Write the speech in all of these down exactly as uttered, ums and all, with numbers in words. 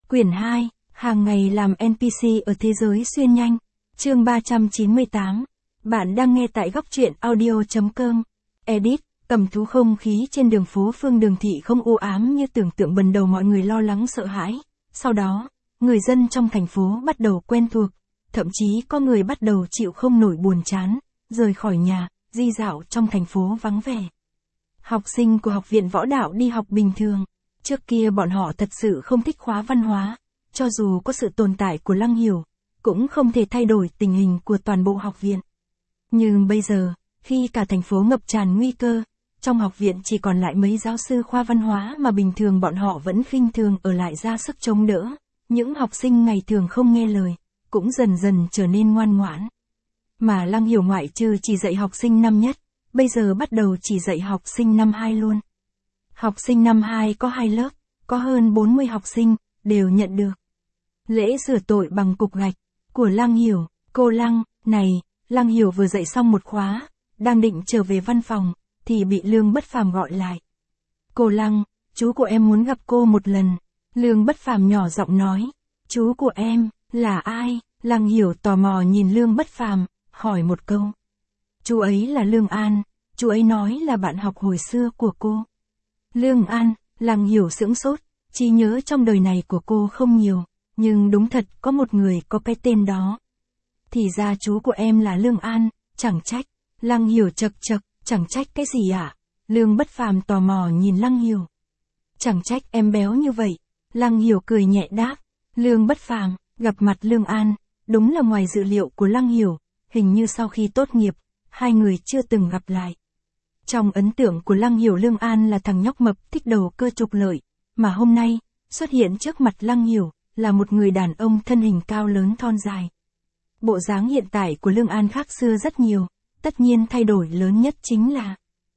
Quyển hai, hàng ngày làm en pê xê ở thế giới xuyên nhanh. Chương ba trăm chín mươi tám. Bạn đang nghe tại góc truyện audio chấm com. Edit, cầm thú không khí trên đường phố Phương Đường Thị không u ám như tưởng tượng ban đầu mọi người lo lắng sợ hãi. Sau đó, người dân trong thành phố bắt đầu quen thuộc, thậm chí có người bắt đầu chịu không nổi buồn chán, rời khỏi nhà, di dạo trong thành phố vắng vẻ. Học sinh của học viện võ đạo đi học bình thường. Trước kia bọn họ thật sự không thích khóa văn hóa, cho dù có sự tồn tại của Lăng Hiểu, cũng không thể thay đổi tình hình của toàn bộ học viện. Nhưng bây giờ, khi cả thành phố ngập tràn nguy cơ, trong học viện chỉ còn lại mấy giáo sư khoa văn hóa mà bình thường bọn họ vẫn khinh thường ở lại ra sức chống đỡ, những học sinh ngày thường không nghe lời, cũng dần dần trở nên ngoan ngoãn. Mà Lăng Hiểu ngoại trừ chỉ dạy học sinh năm nhất, bây giờ bắt đầu chỉ dạy học sinh năm hai luôn. Học sinh năm hai có hai lớp, có hơn bốn mươi học sinh, đều nhận được lễ sửa tội bằng cục gạch của Lăng Hiểu. Cô Lăng, này, Lăng Hiểu vừa dạy xong một khóa, đang định trở về văn phòng, thì bị Lương Bất Phàm gọi lại. Cô Lăng, chú của em muốn gặp cô một lần. Lương Bất Phàm nhỏ giọng nói, chú của em, là ai? Lăng Hiểu tò mò nhìn Lương Bất Phàm, hỏi một câu. Chú ấy là Lương An, chú ấy nói là bạn học hồi xưa của cô. Lương An, Lăng Hiểu sững sốt, trí nhớ trong đời này của cô không nhiều, nhưng đúng thật có một người có cái tên đó. Thì ra chú của em là Lương An, chẳng trách. Lăng Hiểu chật chật, chẳng trách cái gì ạ? À? Lương Bất Phàm tò mò nhìn Lăng Hiểu. Chẳng trách em béo như vậy. Lăng Hiểu cười nhẹ đáp. Lương Bất Phàm, gặp mặt Lương An, đúng là ngoài dự liệu của Lăng Hiểu, hình như sau khi tốt nghiệp, hai người chưa từng gặp lại. Trong ấn tượng của Lăng Hiểu, Lương An là thằng nhóc mập thích đầu cơ trục lợi, mà hôm nay, xuất hiện trước mặt Lăng Hiểu, là một người đàn ông thân hình cao lớn thon dài. Bộ dáng hiện tại của Lương An khác xưa rất nhiều, tất nhiên thay đổi lớn nhất chính là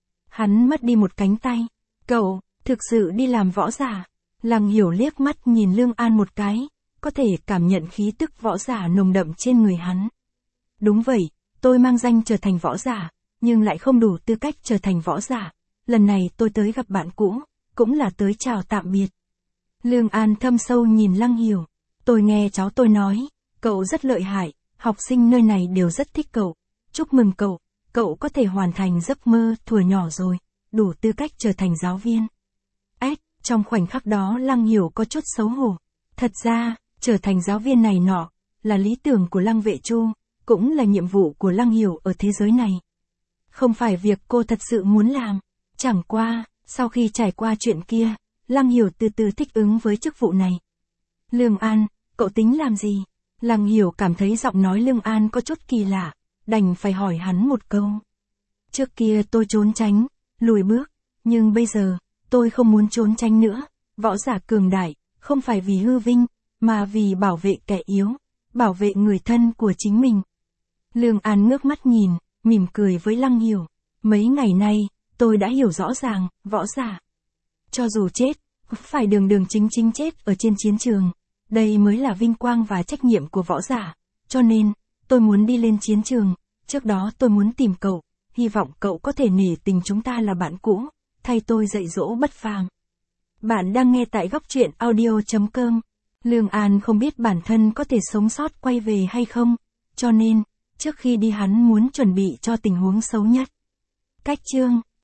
hắn mất đi một cánh tay. Cậu, thực sự đi làm võ giả? Lăng Hiểu liếc mắt nhìn Lương An một cái, có thể cảm nhận khí tức võ giả nồng đậm trên người hắn. Đúng vậy, tôi mang danh trở thành võ giả, nhưng lại không đủ tư cách trở thành võ giả. Lần này tôi tới gặp bạn cũ, cũng là tới chào tạm biệt. Lương An thâm sâu nhìn Lăng Hiểu. Tôi nghe cháu tôi nói, cậu rất lợi hại, học sinh nơi này đều rất thích cậu. Chúc mừng cậu, cậu có thể hoàn thành giấc mơ thuở nhỏ rồi, đủ tư cách trở thành giáo viên. Ếch, trong khoảnh khắc đó Lăng Hiểu có chút xấu hổ. Thật ra, trở thành giáo viên này nọ, là lý tưởng của Lăng Vệ Chu, cũng là nhiệm vụ của Lăng Hiểu ở thế giới này. Không phải việc cô thật sự muốn làm. Chẳng qua, sau khi trải qua chuyện kia, Lăng Hiểu từ từ thích ứng với chức vụ này. Lương An, cậu tính làm gì? Lăng Hiểu cảm thấy giọng nói Lương An có chút kỳ lạ, đành phải hỏi hắn một câu. Trước kia tôi trốn tránh, lùi bước, nhưng bây giờ, tôi không muốn trốn tránh nữa. Võ giả cường đại, không phải vì hư vinh, mà vì bảo vệ kẻ yếu, bảo vệ người thân của chính mình. Lương An ngước mắt nhìn, mỉm cười với Lăng Hiểu. Mấy ngày nay, tôi đã hiểu rõ ràng, võ giả, cho dù chết, phải đường đường chính chính chết ở trên chiến trường. Đây mới là vinh quang và trách nhiệm của võ giả. Cho nên, tôi muốn đi lên chiến trường. Trước đó tôi muốn tìm cậu, hy vọng cậu có thể nể tình chúng ta là bạn cũ, thay tôi dạy dỗ Bất Phàm. Bạn đang nghe tại góc truyện audio chấm com. Lương An không biết bản thân có thể sống sót quay về hay không, cho nên, trước khi đi hắn muốn chuẩn bị cho tình huống xấu nhất. Cách chương